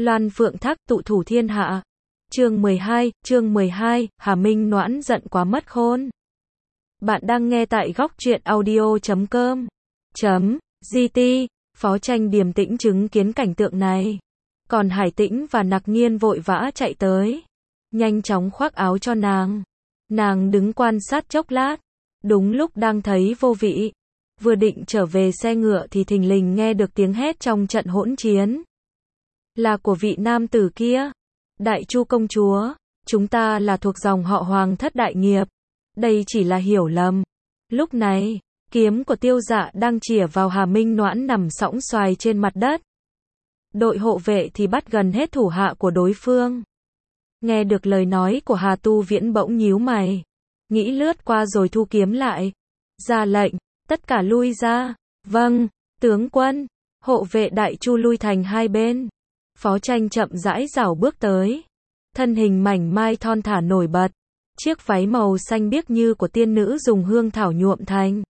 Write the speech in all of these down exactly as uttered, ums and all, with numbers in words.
Loan phượng thác tụ thủ thiên hạ. Chương mười hai, chương mười hai, Hà Minh Noãn giận quá mất khôn. Bạn đang nghe tại góc truyện audio chấm com. Chấm, gt, Phó Tranh điềm tĩnh chứng kiến cảnh tượng này. Còn Hải Tĩnh và Nặc Nhiên vội vã chạy tới. Nhanh chóng khoác áo cho nàng. Nàng đứng quan sát chốc lát. Đúng lúc đang thấy vô vị. Vừa định trở về xe ngựa thì thình lình nghe được tiếng hét trong trận hỗn chiến. Là của vị nam tử kia. Đại Chu công chúa, chúng ta là thuộc dòng họ Hoàng thất đại nghiệp. Đây chỉ là hiểu lầm. Lúc này, kiếm của Tiêu Dạ đang chĩa vào Hà Minh Noãn nằm sõng xoài trên mặt đất. Đội hộ vệ thì bắt gần hết thủ hạ của đối phương. Nghe được lời nói của Hà Tu Viễn bỗng nhíu mày. Nghĩ lướt qua rồi thu kiếm lại. Ra lệnh, tất cả lui ra. Vâng, tướng quân. Hộ vệ Đại Chu lui thành hai bên. Phó Tranh chậm rãi rảo bước tới. Thân hình mảnh mai thon thả nổi bật. Chiếc váy màu xanh biếc như của tiên nữ dùng hương thảo nhuộm thành.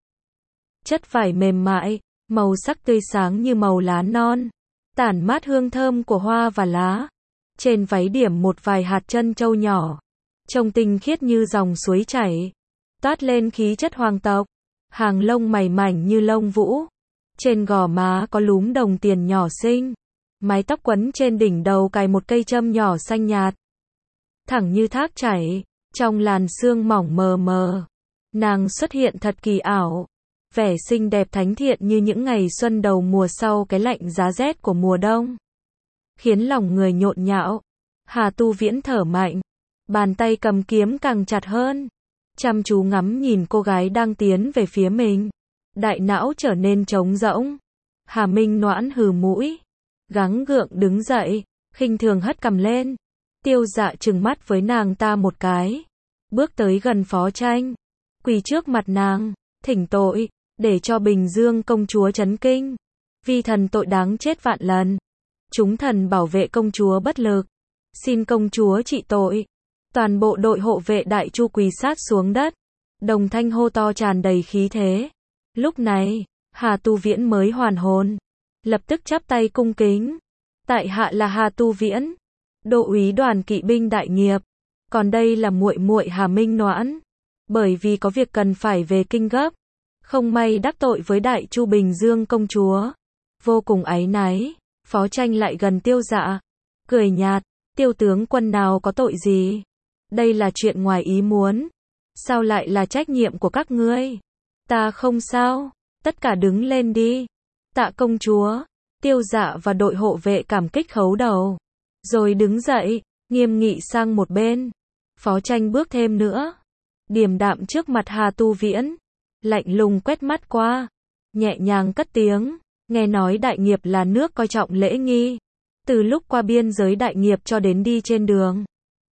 Chất vải mềm mại, màu sắc tươi sáng như màu lá non. Tản mát hương thơm của hoa và lá. Trên váy điểm một vài hạt trân châu nhỏ. Trông tinh khiết như dòng suối chảy. Toát lên khí chất hoàng tộc. Hàng lông mày mảnh như lông vũ. Trên gò má có lúm đồng tiền nhỏ xinh. Mái tóc quấn trên đỉnh đầu cài một cây châm nhỏ xanh nhạt. Thẳng như thác chảy, trong làn sương mỏng mờ mờ. Nàng xuất hiện thật kỳ ảo. Vẻ xinh đẹp thánh thiện như những ngày xuân đầu mùa sau cái lạnh giá rét của mùa đông. Khiến lòng người nhộn nhạo. Hà Tu Viễn thở mạnh. Bàn tay cầm kiếm càng chặt hơn. Chăm chú ngắm nhìn cô gái đang tiến về phía mình. Đại não trở nên trống rỗng. Hà Minh Noãn hừ mũi. Gắng gượng đứng dậy, khinh thường hất cằm lên. Tiêu Dạ trừng mắt với nàng ta một cái. Bước tới gần Phó Tranh. Quỳ trước mặt nàng, thỉnh tội, để cho Bình Dương công chúa chấn kinh. Vi thần tội đáng chết vạn lần. Chúng thần bảo vệ công chúa bất lực. Xin công chúa trị tội. Toàn bộ đội hộ vệ Đại Chu quỳ sát xuống đất. Đồng thanh hô to tràn đầy khí thế. Lúc này, Hà Tu Viễn mới hoàn hồn. Lập tức chắp tay cung kính. Tại hạ là Hà Tu Viễn, đô úy đoàn kỵ binh đại nghiệp. Còn đây là muội muội Hà Minh Noãn. Bởi vì có việc cần phải về kinh gấp. Không may đắc tội với Đại Chu Bình Dương công chúa. Vô cùng áy náy. Phó Tranh lại gần Tiêu Dạ. Cười nhạt. Tiêu tướng quân nào có tội gì. Đây là chuyện ngoài ý muốn. Sao lại là trách nhiệm của các ngươi. Ta không sao. Tất cả đứng lên đi. Tạ công chúa. Tiêu Dạ và đội hộ vệ cảm kích khấu đầu. Rồi đứng dậy, nghiêm nghị sang một bên. Phó Tranh bước thêm nữa. Điềm đạm trước mặt Hà Tu Viễn. Lạnh lùng quét mắt qua. Nhẹ nhàng cất tiếng. Nghe nói đại nghiệp là nước coi trọng lễ nghi. Từ lúc qua biên giới đại nghiệp cho đến đi trên đường.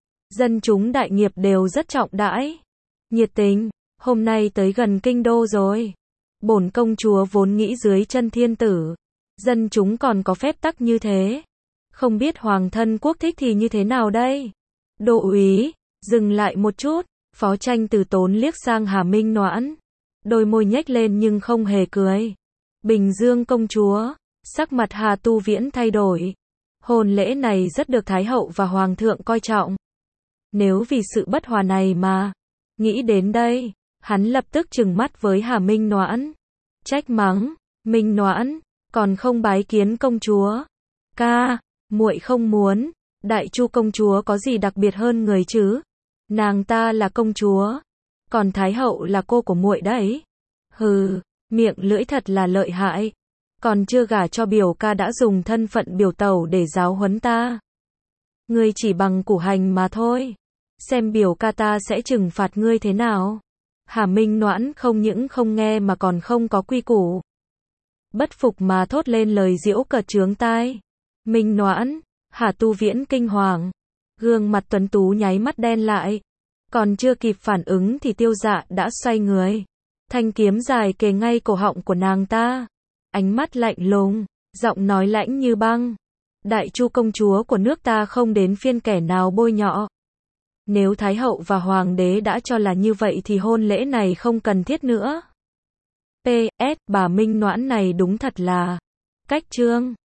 Dân chúng đại nghiệp đều rất trọng đãi. Nhiệt tình. Hôm nay tới gần kinh đô rồi. Bổn công chúa vốn nghĩ dưới chân thiên tử. Dân chúng còn có phép tắc như thế. Không biết hoàng thân quốc thích thì như thế nào đây? Đô úy, dừng lại một chút. Phó Tranh từ tốn liếc sang Hà Minh Noãn. Đôi môi nhếch lên nhưng không hề cười. Bình Dương công chúa. Sắc mặt Hà Tu Viễn thay đổi. Hôn lễ này rất được Thái hậu và Hoàng thượng coi trọng. Nếu vì sự bất hòa này mà. Nghĩ đến đây. Hắn lập tức trừng mắt với Hà Minh Noãn. Trách mắng. Minh Noãn. Còn không bái kiến công chúa. Ca. Muội không muốn. Đại Chu công chúa có gì đặc biệt hơn người chứ. Nàng ta là công chúa. Còn Thái hậu là cô của muội đấy. Hừ. Miệng lưỡi thật là lợi hại. Còn chưa gả cho biểu ca đã dùng thân phận biểu tẩu để giáo huấn ta. Ngươi chỉ bằng củ hành mà thôi. Xem biểu ca ta sẽ trừng phạt ngươi thế nào. Hà Minh Noãn không những không nghe mà còn không có quy củ. Bất phục mà thốt lên lời giễu cợt chướng tai. Minh Noãn. Hà Tu Viễn kinh hoàng. Gương mặt tuấn tú nháy mắt đen lại. Còn chưa kịp phản ứng thì Tiêu Dạ đã xoay người. Thanh kiếm dài kề ngay cổ họng của nàng ta. Ánh mắt lạnh lùng. Giọng nói lãnh như băng. Đại Chu công chúa của nước ta không đến phiên kẻ nào bôi nhọ. Nếu Thái hậu và Hoàng đế đã cho là như vậy thì hôn lễ này không cần thiết nữa. pê ét. Bà Minh Noãn này đúng thật là cách trương.